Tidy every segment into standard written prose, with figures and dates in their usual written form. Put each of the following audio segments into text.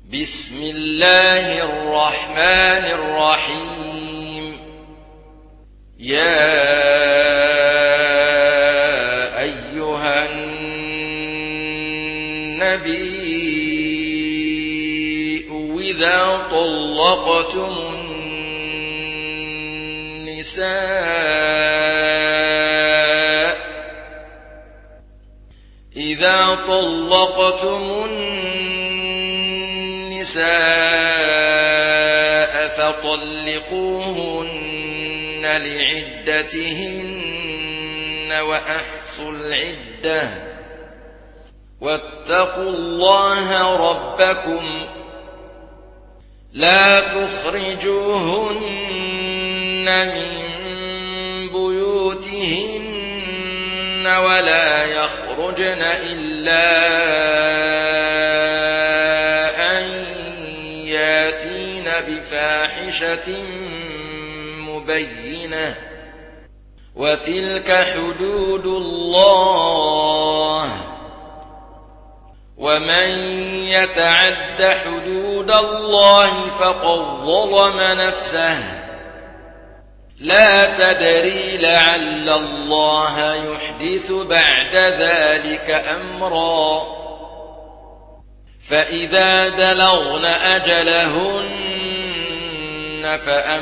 بسم الله الرحمن الرحيم. يا أيها النبي إذا طلقتم النساء فطلقوهن لعدتهن وأحصوا العدة واتقوا الله ربكم لا تخرجوهن من بيوتهن ولا يخرجن إلا أن ياتين بفاحشة مبينة وتلك حدود الله ومن يتعد حدود الله فقد ظلم نفسه لا تدري لعل الله يحدث بعد ذلك أمرا فإذا بلغن أجلهن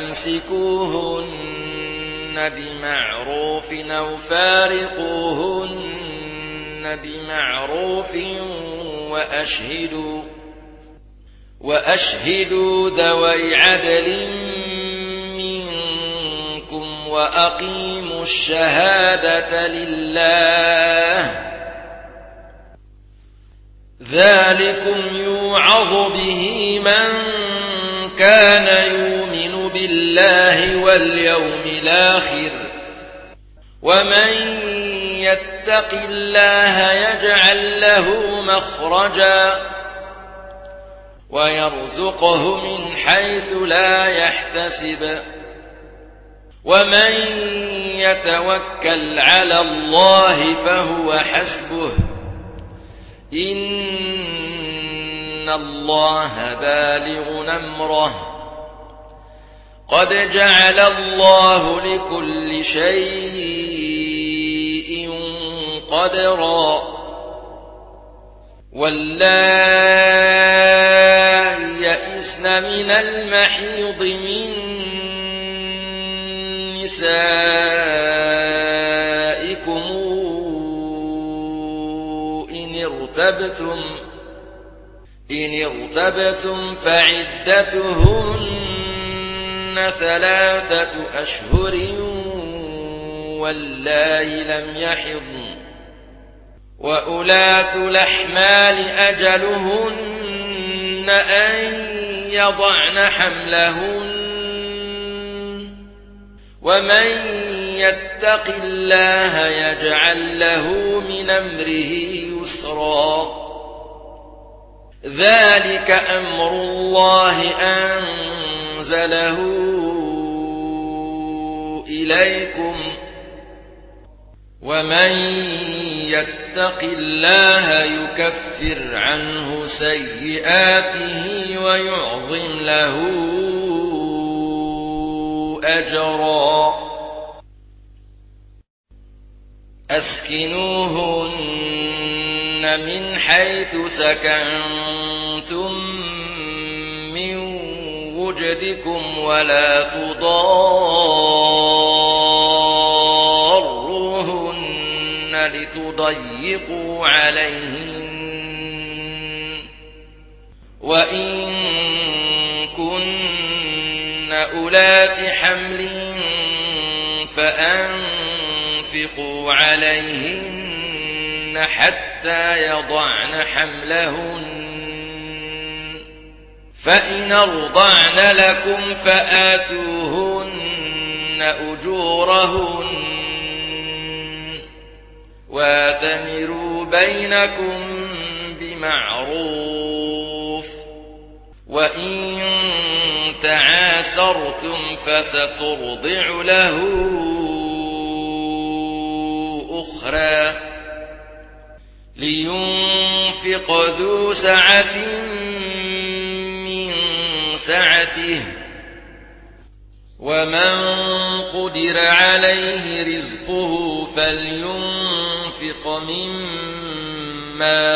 فأمسكوهن بمعروف أو فارقوهن بمعروف وأشهدوا ذوي عدل منكم وأقيموا الشهادة لله ذلكم يوعظ به من كان يؤمن بالله واليوم الآخر ومن يتق الله يجعل له مخرجا ويرزقه من حيث لا يحتسب ومن يتوكل على الله فهو حسبه إن الله بالغ أمره قد جعل الله لكل شيء قدرا واللائي يئسن من المحيض من نسائكم إن ارتبتم فعدتهن 3 أشهر واللائي لم يحضن وأولاة الأحمال أجلهن أن يضعن حملهن ومن يتق الله يجعل له من أمره يسرا ذلك أمر الله أنزله إليكم ومن يتق الله يكفر عنه سيئاته ويعظم له أجرا أسكنوهن من حيث سكنتم من وجدكم ولا تضاروهن لتضيقوا عليهن وإن كن أولات حمل فأنفقوا عليهن حتى يضعن حملهن فإن أرضعن لكم فآتوهن أجورهن واتمروا بينكم بمعروف وإن تعاسرتم فسترضع له أخرى لينفق ذو سعة سعته ومن قدر عليه رزقه فلينفق مما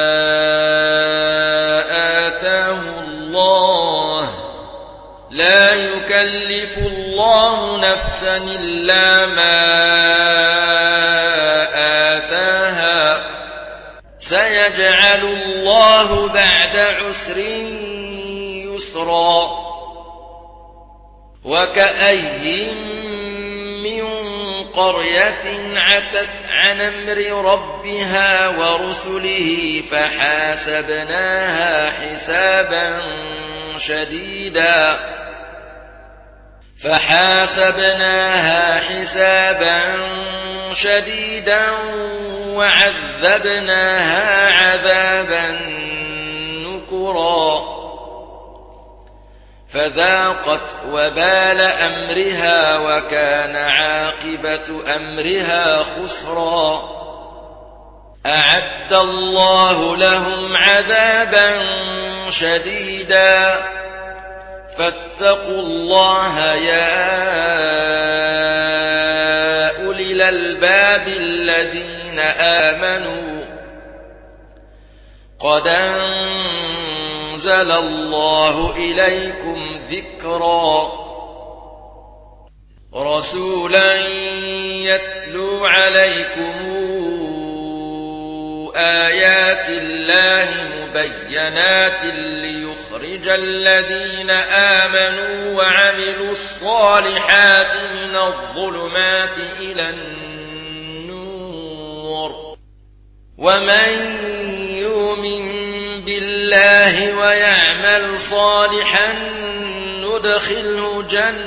آتاه الله لا يكلف الله نفسا إلا ما آتاها سيجعل الله بعد عسر يسرا وكأي من قرية عتت عن أمر ربها ورسله فحاسبناها حسابا شديدا وعذبناها عذابا نكرا فذاقت وبال أمرها وكان عاقبة أمرها خسرا أعد الله لهم عذابا شديدا فاتقوا الله يا أولي الألباب الذين آمنوا قد أنزل الله إليكم ذكرا رسولا يتلو عليكم آيات الله مبينات ليخرج الذين آمنوا وعملوا الصالحات من الظلمات إلى النور ومن يؤمن بالله ويعمل صالحا ندخله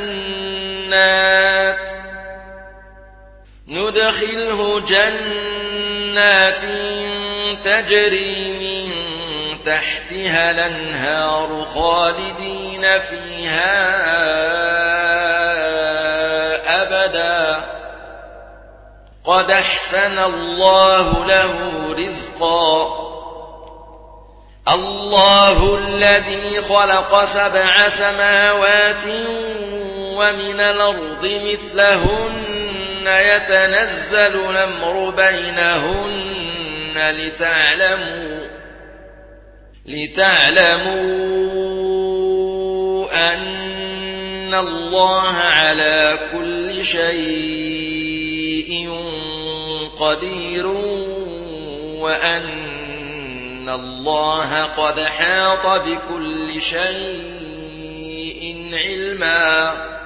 جنات تجري من تحتها الأنهار خالدين فيها أبدا قد أحسن الله له رزقا الله الذي خلق 7 سماوات ومن الأرض مثلهن يتنزل الأمر بينهن لتعلموا أن الله على كل شيء قدير وأن الله قد حاط بكل شيء علما